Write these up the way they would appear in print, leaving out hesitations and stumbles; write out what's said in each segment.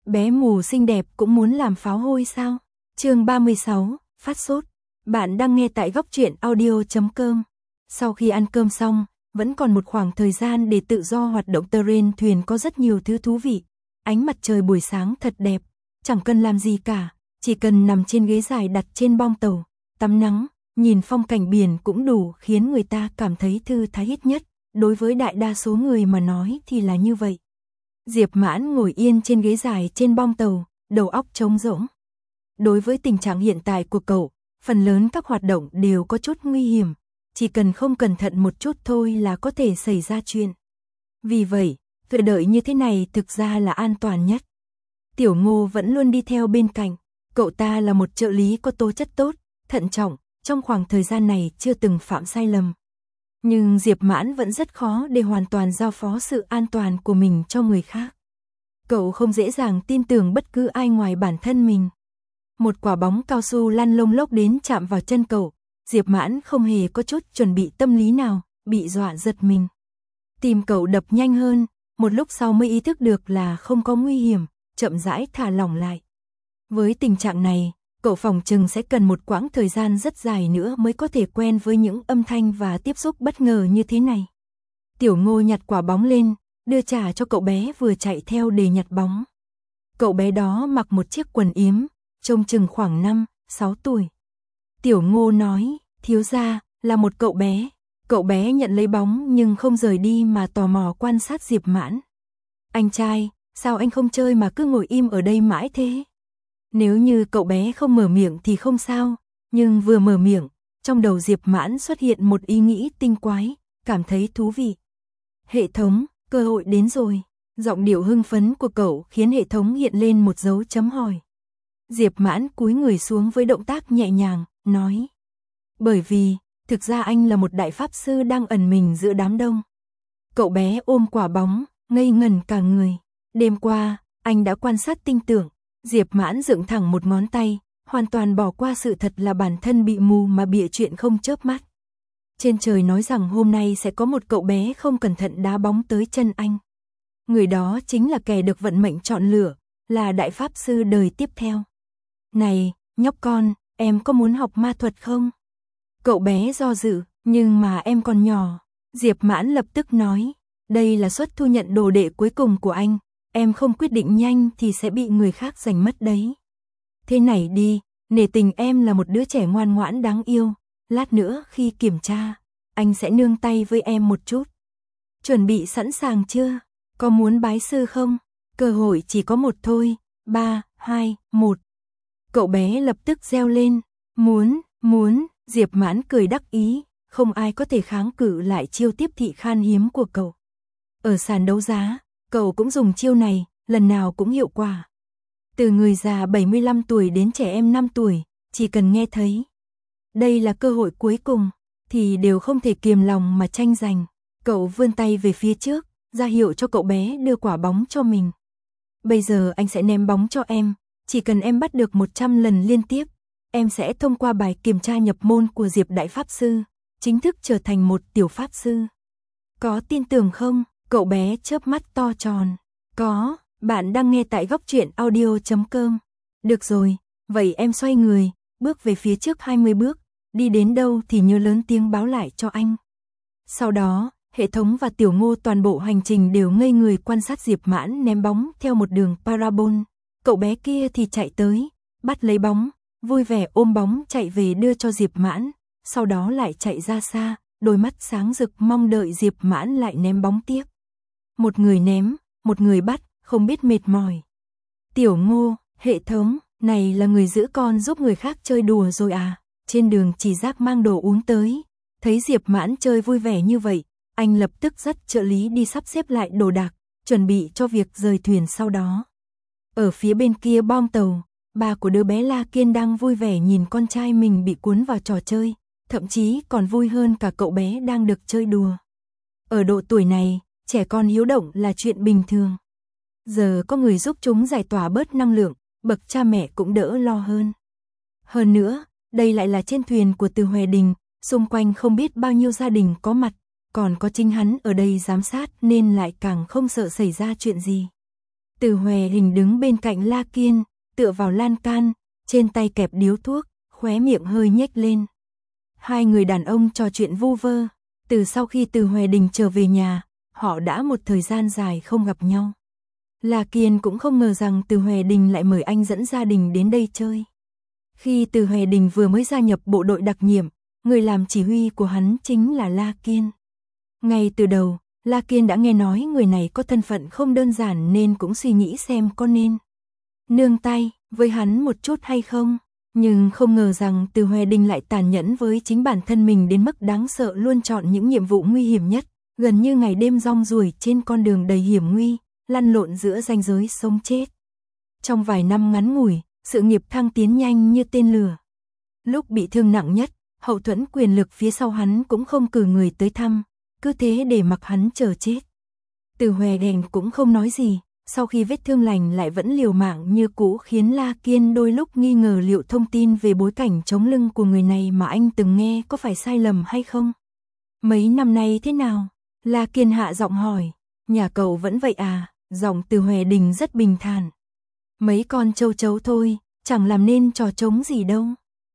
Bé mù xinh đẹp cũng muốn làm pháo hôi sao? Chương 36, phát sốt. Bạn đang nghe tại góc truyện audio.com. Sau khi ăn cơm xong, vẫn còn một khoảng thời gian để tự do hoạt động. Trên thuyền có rất nhiều thứ thú vị. Ánh mặt trời buổi sáng thật đẹp, chẳng cần làm gì cả, chỉ cần nằm trên ghế dài đặt trên bong tàu, tắm nắng, nhìn phong cảnh biển cũng đủ khiến người ta cảm thấy thư thái ít nhất. Đối với đại đa số người mà nói thì là như vậy. Diệp Mãn ngồi yên trên ghế dài trên bong tàu, đầu óc trống rỗng. Đối với tình trạng hiện tại của cậu, phần lớn các hoạt động đều có chút nguy hiểm, chỉ cần không cẩn thận một chút thôi là có thể xảy ra chuyện. Vì vậy, đợi đợi như thế này thực ra là an toàn nhất. Tiểu Ngô vẫn luôn đi theo bên cạnh, cậu ta là một trợ lý có tố chất tốt, thận trọng, trong khoảng thời gian này chưa từng phạm sai lầm. Nhưng Diệp Mãn vẫn rất khó để hoàn toàn giao phó sự an toàn của mình cho người khác. Cậu không dễ dàng tin tưởng bất cứ ai ngoài bản thân mình. Một quả bóng cao su lăn lông lốc đến chạm vào chân cậu, Diệp Mãn không hề có chút chuẩn bị tâm lý nào, bị dọa giật mình. Tim cậu đập nhanh hơn, một lúc sau mới ý thức được là không có nguy hiểm, chậm rãi thả lỏng lại. Với tình trạng này, cậu phòng chừng sẽ cần một quãng thời gian rất dài nữa mới có thể quen với những âm thanh và tiếp xúc bất ngờ như thế này. Tiểu Ngô nhặt quả bóng lên, đưa trả cho cậu bé vừa chạy theo để nhặt bóng. Cậu bé đó mặc một chiếc quần yếm, trông chừng khoảng 5-6 tuổi. Tiểu Ngô nói, thiếu gia, là một cậu bé. Cậu bé nhận lấy bóng nhưng không rời đi mà tò mò quan sát Diệp Mãn. Anh trai, sao anh không chơi mà cứ ngồi im ở đây mãi thế? Nếu như cậu bé không mở miệng thì không sao, nhưng vừa mở miệng, trong đầu Diệp Mãn xuất hiện một ý nghĩ tinh quái, cảm thấy thú vị. Hệ thống, cơ hội đến rồi. Giọng điệu hưng phấn của cậu khiến hệ thống hiện lên một dấu chấm hỏi. Diệp Mãn cúi người xuống với động tác nhẹ nhàng, nói. Bởi vì, thực ra anh là một đại pháp sư đang ẩn mình giữa đám đông. Cậu bé ôm quả bóng, ngây ngẩn cả người. Đêm qua, anh đã quan sát tinh tưởng. Diệp Mãn dựng thẳng một ngón tay, hoàn toàn bỏ qua sự thật là bản thân bị mù mà bịa chuyện không chớp mắt. Trên trời nói rằng hôm nay sẽ có một cậu bé không cẩn thận đá bóng tới chân anh. Người đó chính là kẻ được vận mệnh chọn lựa, là đại pháp sư đời tiếp theo. Này, nhóc con, em có muốn học ma thuật không? Cậu bé do dự, nhưng mà em còn nhỏ. Diệp Mãn lập tức nói, đây là suất thu nhận đồ đệ cuối cùng của anh. Em không quyết định nhanh thì sẽ bị người khác giành mất đấy. Thế này đi, nể tình em là một đứa trẻ ngoan ngoãn đáng yêu. Lát nữa khi kiểm tra, anh sẽ nương tay với em một chút. Chuẩn bị sẵn sàng chưa? Có muốn bái sư không? Cơ hội chỉ có một thôi. 3, 2, 1. Cậu bé lập tức reo lên. Muốn. Diệp Mãn cười đắc ý. Không ai có thể kháng cự lại chiêu tiếp thị khan hiếm của cậu. Ở sàn đấu giá, cậu cũng dùng chiêu này, lần nào cũng hiệu quả. Từ người già 75 tuổi đến trẻ em 5 tuổi, chỉ cần nghe thấy đây là cơ hội cuối cùng, thì đều không thể kiềm lòng mà tranh giành. Cậu vươn tay về phía trước, ra hiệu cho cậu bé đưa quả bóng cho mình. Bây giờ anh sẽ ném bóng cho em, chỉ cần em bắt được 100 lần liên tiếp, em sẽ thông qua bài kiểm tra nhập môn của Diệp Đại Pháp Sư, chính thức trở thành một tiểu Pháp Sư. Có tin tưởng không? Cậu bé chớp mắt to tròn. Có, bạn đang nghe tại góc truyện audio.com. Được rồi, vậy em xoay người, bước về phía trước 20 bước, đi đến đâu thì nhớ lớn tiếng báo lại cho anh. Sau đó, hệ thống và Tiểu Ngô toàn bộ hành trình đều ngây người quan sát Diệp Mãn ném bóng theo một đường parabol. Cậu bé kia thì chạy tới, bắt lấy bóng, vui vẻ ôm bóng chạy về đưa cho Diệp Mãn, sau đó lại chạy ra xa, đôi mắt sáng rực mong đợi Diệp Mãn lại ném bóng tiếp. Một người ném, một người bắt, không biết mệt mỏi. Tiểu Ngô, hệ thống, này là người giữ con giúp người khác chơi đùa rồi à? Trên đường Chỉ Giác mang đồ uống tới, thấy Diệp Mãn chơi vui vẻ như vậy, anh lập tức dắt trợ lý đi sắp xếp lại đồ đạc, chuẩn bị cho việc rời thuyền sau đó. Ở phía bên kia bong tàu, ba của đứa bé La Kiên đang vui vẻ nhìn con trai mình bị cuốn vào trò chơi, thậm chí còn vui hơn cả cậu bé đang được chơi đùa. Ở độ tuổi này, trẻ con hiếu động là chuyện bình thường. Giờ có người giúp chúng giải tỏa bớt năng lượng, bậc cha mẹ cũng đỡ lo hơn. Hơn nữa, đây lại là trên thuyền của Từ Hoè Đình, xung quanh không biết bao nhiêu gia đình có mặt, còn có chính hắn ở đây giám sát nên lại càng không sợ xảy ra chuyện gì. Từ Hoè Đình đứng bên cạnh La Kiên, tựa vào lan can, trên tay kẹp điếu thuốc, khóe miệng hơi nhếch lên. Hai người đàn ông trò chuyện vu vơ, từ sau khi Từ Hoè Đình trở về nhà, họ đã một thời gian dài không gặp nhau. La Kiên cũng không ngờ rằng Từ Hoè Đình lại mời anh dẫn gia đình đến đây chơi. Khi Từ Hoè Đình vừa mới gia nhập bộ đội đặc nhiệm, người làm chỉ huy của hắn chính là La Kiên. Ngay từ đầu, La Kiên đã nghe nói người này có thân phận không đơn giản nên cũng suy nghĩ xem có nên nương tay với hắn một chút hay không. Nhưng không ngờ rằng Từ Hoè Đình lại tàn nhẫn với chính bản thân mình đến mức đáng sợ, luôn chọn những nhiệm vụ nguy hiểm nhất, gần như ngày đêm rong ruổi trên con đường đầy hiểm nguy, lăn lộn giữa ranh giới sống chết. Trong vài năm ngắn ngủi, sự nghiệp thăng tiến nhanh như tên lửa. Lúc bị thương nặng nhất, hậu thuẫn quyền lực phía sau hắn cũng không cử người tới thăm, cứ thế để mặc hắn chờ chết. Từ Hoè Đình cũng không nói gì, sau khi vết thương lành lại vẫn liều mạng như cũ, khiến La Kiên đôi lúc nghi ngờ liệu thông tin về bối cảnh chống lưng của người này mà anh từng nghe có phải sai lầm hay không. Mấy năm nay thế nào? La Kiên hạ giọng hỏi. Nhà cậu vẫn vậy à? Giọng Từ Hoè Đình rất bình thản. Mấy con châu chấu thôi, chẳng làm nên trò trống gì đâu.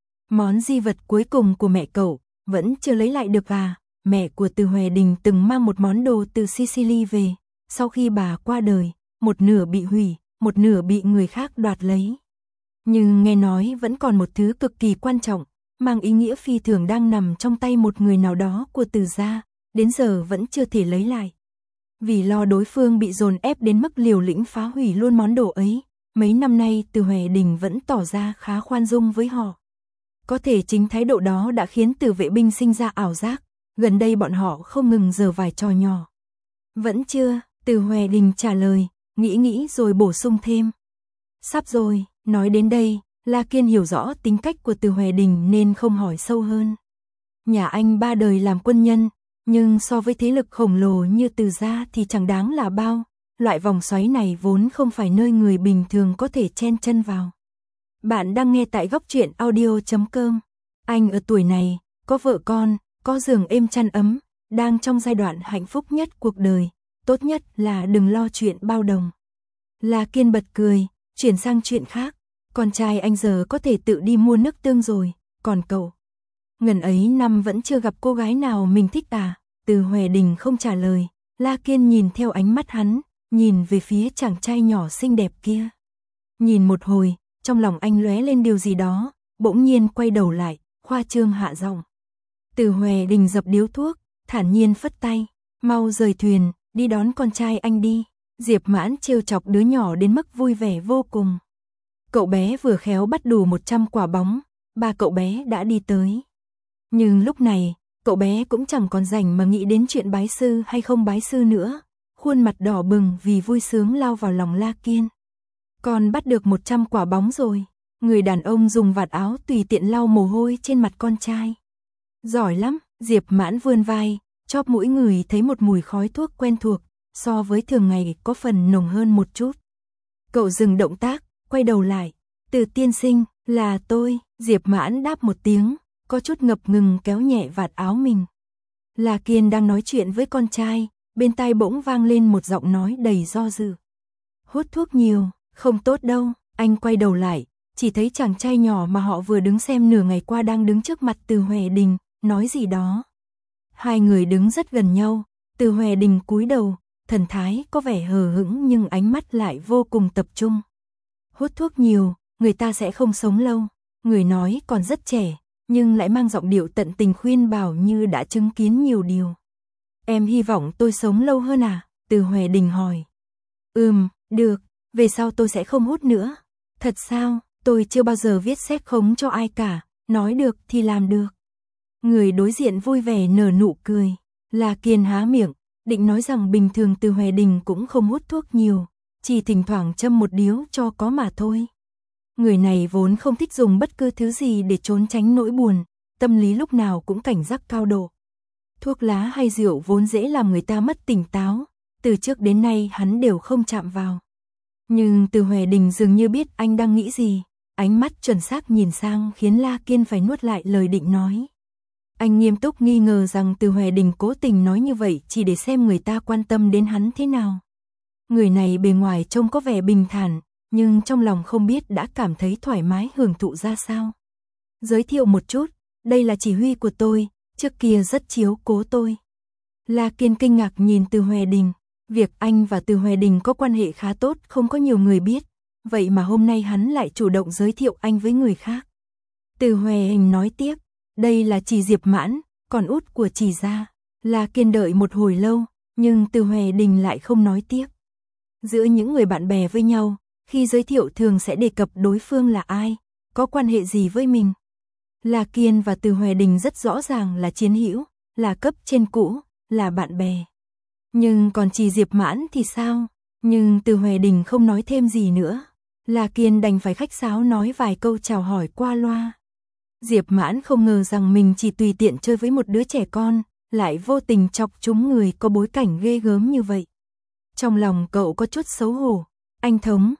Món di vật cuối cùng của mẹ cậu vẫn chưa lấy lại được à? Mẹ của Từ Hoè Đình từng mang một món đồ từ Sicily về, sau khi bà qua đời, một nửa bị hủy, một nửa bị người khác đoạt lấy. Nhưng nghe nói vẫn còn một thứ cực kỳ quan trọng, mang ý nghĩa phi thường đang nằm trong tay một người nào đó của Từ gia, đến giờ vẫn chưa thể lấy lại. Vì lo đối phương bị dồn ép đến mức liều lĩnh phá hủy luôn món đồ ấy, mấy năm nay Từ Hoè Đình vẫn tỏ ra khá khoan dung với họ. Có thể chính thái độ đó đã khiến Từ Vệ Binh sinh ra ảo giác, gần đây bọn họ không ngừng giở vài trò nhỏ. Vẫn chưa, Từ Hoè Đình trả lời, nghĩ rồi bổ sung thêm. Sắp rồi. Nói đến đây, La Kiên hiểu rõ tính cách của Từ Hoè Đình nên không hỏi sâu hơn. Nhà anh 3 đời làm quân nhân, nhưng so với thế lực khổng lồ như Từ gia thì chẳng đáng là bao, loại vòng xoáy này vốn không phải nơi người bình thường có thể chen chân vào. Bạn đang nghe tại Góc Truyện Audio.com. Anh ở tuổi này, có vợ con, có giường êm chăn ấm, đang trong giai đoạn hạnh phúc nhất cuộc đời, tốt nhất là đừng lo chuyện bao đồng. La Kiên bật cười, chuyển sang chuyện khác. Con trai anh giờ có thể tự đi mua nước tương rồi, còn cậu? Ngần ấy năm vẫn chưa gặp cô gái nào mình thích à? Từ Hoè Đình không trả lời, La Kiên nhìn theo ánh mắt hắn, nhìn về phía chàng trai nhỏ xinh đẹp kia. Nhìn một hồi, trong lòng anh lóe lên điều gì đó, bỗng nhiên quay đầu lại, khoa trương hạ giọng. Từ Hoè Đình dập điếu thuốc, thản nhiên phất tay, mau rời thuyền, đi đón con trai anh đi. Diệp Mãn trêu chọc đứa nhỏ đến mức vui vẻ vô cùng. Cậu bé vừa khéo bắt đủ 100 quả bóng, ba cậu bé đã đi tới. Nhưng lúc này, cậu bé cũng chẳng còn rảnh mà nghĩ đến chuyện bái sư hay không bái sư nữa, khuôn mặt đỏ bừng vì vui sướng lao vào lòng La Kiên. Con bắt được 100 quả bóng rồi. Người đàn ông dùng vạt áo tùy tiện lau mồ hôi trên mặt con trai. Giỏi lắm. Diệp Mãn vươn vai, chóp mũi người thấy một mùi khói thuốc quen thuộc, so với thường ngày có phần nồng hơn một chút. Cậu dừng động tác, quay đầu lại. Từ tiên sinh, là tôi. Diệp Mãn đáp một tiếng, có chút ngập ngừng kéo nhẹ vạt áo mình. La Kiên đang nói chuyện với con trai, bên tai bỗng vang lên một giọng nói đầy do dự. Hút thuốc nhiều, không tốt đâu. Anh quay đầu lại, chỉ thấy chàng trai nhỏ mà họ vừa đứng xem nửa ngày qua đang đứng trước mặt Từ Hoè Đình, nói gì đó. Hai người đứng rất gần nhau, Từ Hoè Đình cúi đầu, thần thái có vẻ hờ hững nhưng ánh mắt lại vô cùng tập trung. Hút thuốc nhiều, người ta sẽ không sống lâu. Người nói còn rất trẻ, nhưng lại mang giọng điệu tận tình khuyên bảo như đã chứng kiến nhiều điều. Em hy vọng tôi sống lâu hơn à? Từ Hoè Đình hỏi. Được, về sau tôi sẽ không hút nữa. Thật sao? Tôi chưa bao giờ viết séc khống cho ai cả, nói được thì làm được. Người đối diện vui vẻ nở nụ cười. La Kiên há miệng, định nói rằng bình thường Từ Hoè Đình cũng không hút thuốc nhiều, chỉ thỉnh thoảng châm một điếu cho có mà thôi. Người này vốn không thích dùng bất cứ thứ gì để trốn tránh nỗi buồn, tâm lý lúc nào cũng cảnh giác cao độ. Thuốc lá hay rượu vốn dễ làm người ta mất tỉnh táo, từ trước đến nay hắn đều không chạm vào. Nhưng Từ Hoè Đình dường như biết anh đang nghĩ gì, ánh mắt chuẩn xác nhìn sang khiến La Kiên phải nuốt lại lời định nói. Anh nghiêm túc nghi ngờ rằng Từ Hoè Đình cố tình nói như vậy chỉ để xem người ta quan tâm đến hắn thế nào. Người này bề ngoài trông có vẻ bình thản, nhưng trong lòng không biết đã cảm thấy thoải mái hưởng thụ ra sao. Giới thiệu một chút, đây là chỉ huy của tôi, trước kia rất chiếu cố tôi. La Kiên kinh ngạc nhìn Từ Hoè Đình, việc anh và Từ Hoè Đình có quan hệ khá tốt không có nhiều người biết, vậy mà hôm nay hắn lại chủ động giới thiệu anh với người khác. Từ Hoè Đình nói tiếp, đây là Trì Diệp Mãn, con út của Trì gia. La Kiên đợi một hồi lâu, nhưng Từ Hoè Đình lại không nói tiếp. Giữa những người bạn bè với nhau, khi giới thiệu thường sẽ đề cập đối phương là ai, có quan hệ gì với mình. La Kiên và Từ Hoè Đình rất rõ ràng là chiến hữu, là cấp trên cũ, là bạn bè. Nhưng còn Trì Diệp Mãn thì sao? Nhưng Từ Hoè Đình không nói thêm gì nữa. La Kiên đành phải khách sáo nói vài câu chào hỏi qua loa. Diệp Mãn không ngờ rằng mình chỉ tùy tiện chơi với một đứa trẻ con, lại vô tình chọc trúng người có bối cảnh ghê gớm như vậy. Trong lòng cậu có chút xấu hổ. Anh Thống,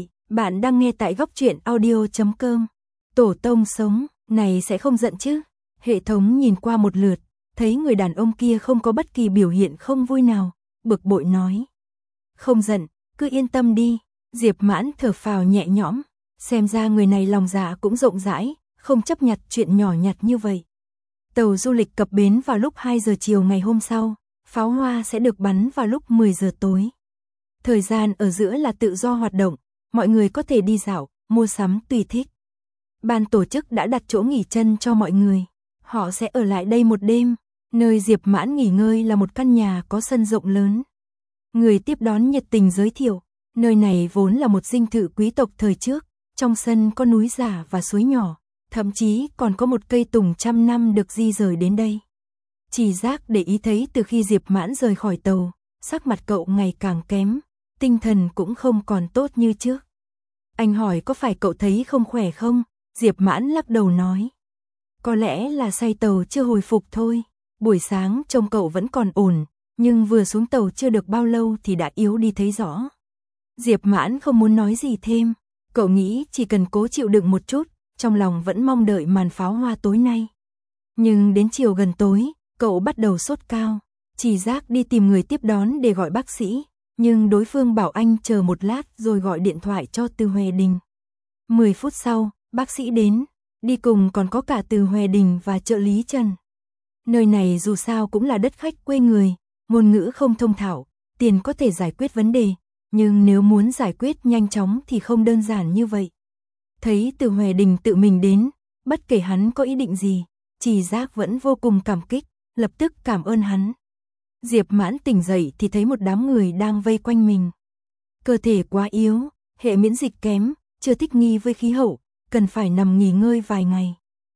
bạn đang nghe tại góc truyện audio.com. Tổ tông sống, này sẽ không giận chứ? Hệ thống nhìn qua một lượt, thấy người đàn ông kia không có bất kỳ biểu hiện không vui nào, bực bội nói. Không giận, cứ yên tâm đi. Diệp Mãn thở phào nhẹ nhõm, xem ra người này lòng dạ cũng rộng rãi, không chấp nhặt chuyện nhỏ nhặt như vậy. Tàu du lịch cập bến vào lúc 2 giờ chiều ngày hôm sau, pháo hoa sẽ được bắn vào lúc 10 giờ tối. Thời gian ở giữa là tự do hoạt động, mọi người có thể đi dạo, mua sắm tùy thích. Ban tổ chức đã đặt chỗ nghỉ chân cho mọi người, họ sẽ ở lại đây một đêm. Nơi Diệp Mãn nghỉ ngơi là một căn nhà có sân rộng lớn. Người tiếp đón nhiệt tình giới thiệu, nơi này vốn là một dinh thự quý tộc thời trước, trong sân có núi giả và suối nhỏ, thậm chí còn có một cây tùng trăm năm được di rời đến đây. Chỉ Giác để ý thấy từ khi Diệp Mãn rời khỏi tàu, sắc mặt cậu ngày càng kém, tinh thần cũng không còn tốt như trước. Anh hỏi có phải cậu thấy không khỏe không? Diệp Mãn lắc đầu nói. Có lẽ là say tàu chưa hồi phục thôi. Buổi sáng trông cậu vẫn còn ổn, nhưng vừa xuống tàu chưa được bao lâu thì đã yếu đi thấy rõ. Diệp Mãn không muốn nói gì thêm, cậu nghĩ chỉ cần cố chịu đựng một chút, trong lòng vẫn mong đợi màn pháo hoa tối nay. Nhưng đến chiều gần tối, cậu bắt đầu sốt cao, Chỉ Giác đi tìm người tiếp đón để gọi bác sĩ, nhưng đối phương bảo anh chờ một lát rồi gọi điện thoại cho Từ Hoè Đình. 10 phút sau, bác sĩ đến, đi cùng còn có cả Từ Hoè Đình và trợ lý Trần. Nơi này dù sao cũng là đất khách quê người, ngôn ngữ không thông thạo, tiền có thể giải quyết vấn đề, nhưng nếu muốn giải quyết nhanh chóng thì không đơn giản như vậy. Thấy Từ Hoè Đình tự mình đến, bất kể hắn có ý định gì, Chỉ Giác vẫn vô cùng cảm kích, lập tức cảm ơn hắn. Diệp Mãn tỉnh dậy thì thấy một đám người đang vây quanh mình. Cơ thể quá yếu, hệ miễn dịch kém, chưa thích nghi với khí hậu, cần phải nằm nghỉ ngơi vài ngày.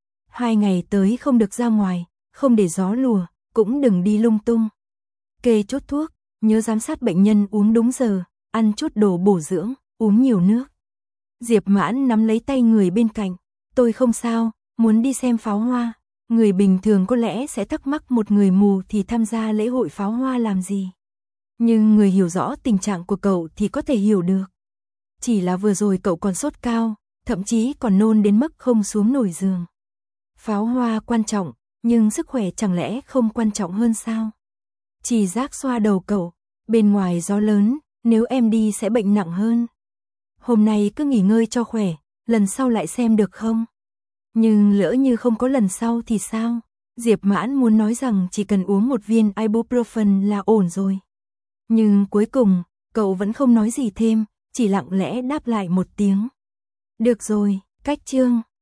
2 ngày tới không được ra ngoài, không để gió lùa, cũng đừng đi lung tung. Kê chút thuốc, nhớ giám sát bệnh nhân uống đúng giờ, ăn chút đồ bổ dưỡng, uống nhiều nước. Diệp Mãn nắm lấy tay người bên cạnh, tôi không sao, muốn đi xem pháo hoa. Người bình thường có lẽ sẽ thắc mắc một người mù thì tham gia lễ hội pháo hoa làm gì. Nhưng người hiểu rõ tình trạng của cậu thì có thể hiểu được. Chỉ là vừa rồi cậu còn sốt cao, thậm chí còn nôn đến mức không xuống nổi giường. Pháo hoa quan trọng, nhưng sức khỏe chẳng lẽ không quan trọng hơn sao? Chỉ Giác xoa đầu cậu, bên ngoài gió lớn, nếu em đi sẽ bệnh nặng hơn. Hôm nay cứ nghỉ ngơi cho khỏe, lần sau lại xem được không? Nhưng lỡ như không có lần sau thì sao? Diệp Mãn muốn nói rằng chỉ cần uống một viên ibuprofen là ổn rồi. Nhưng cuối cùng, cậu vẫn không nói gì thêm, chỉ lặng lẽ đáp lại một tiếng. Được rồi, cách chương.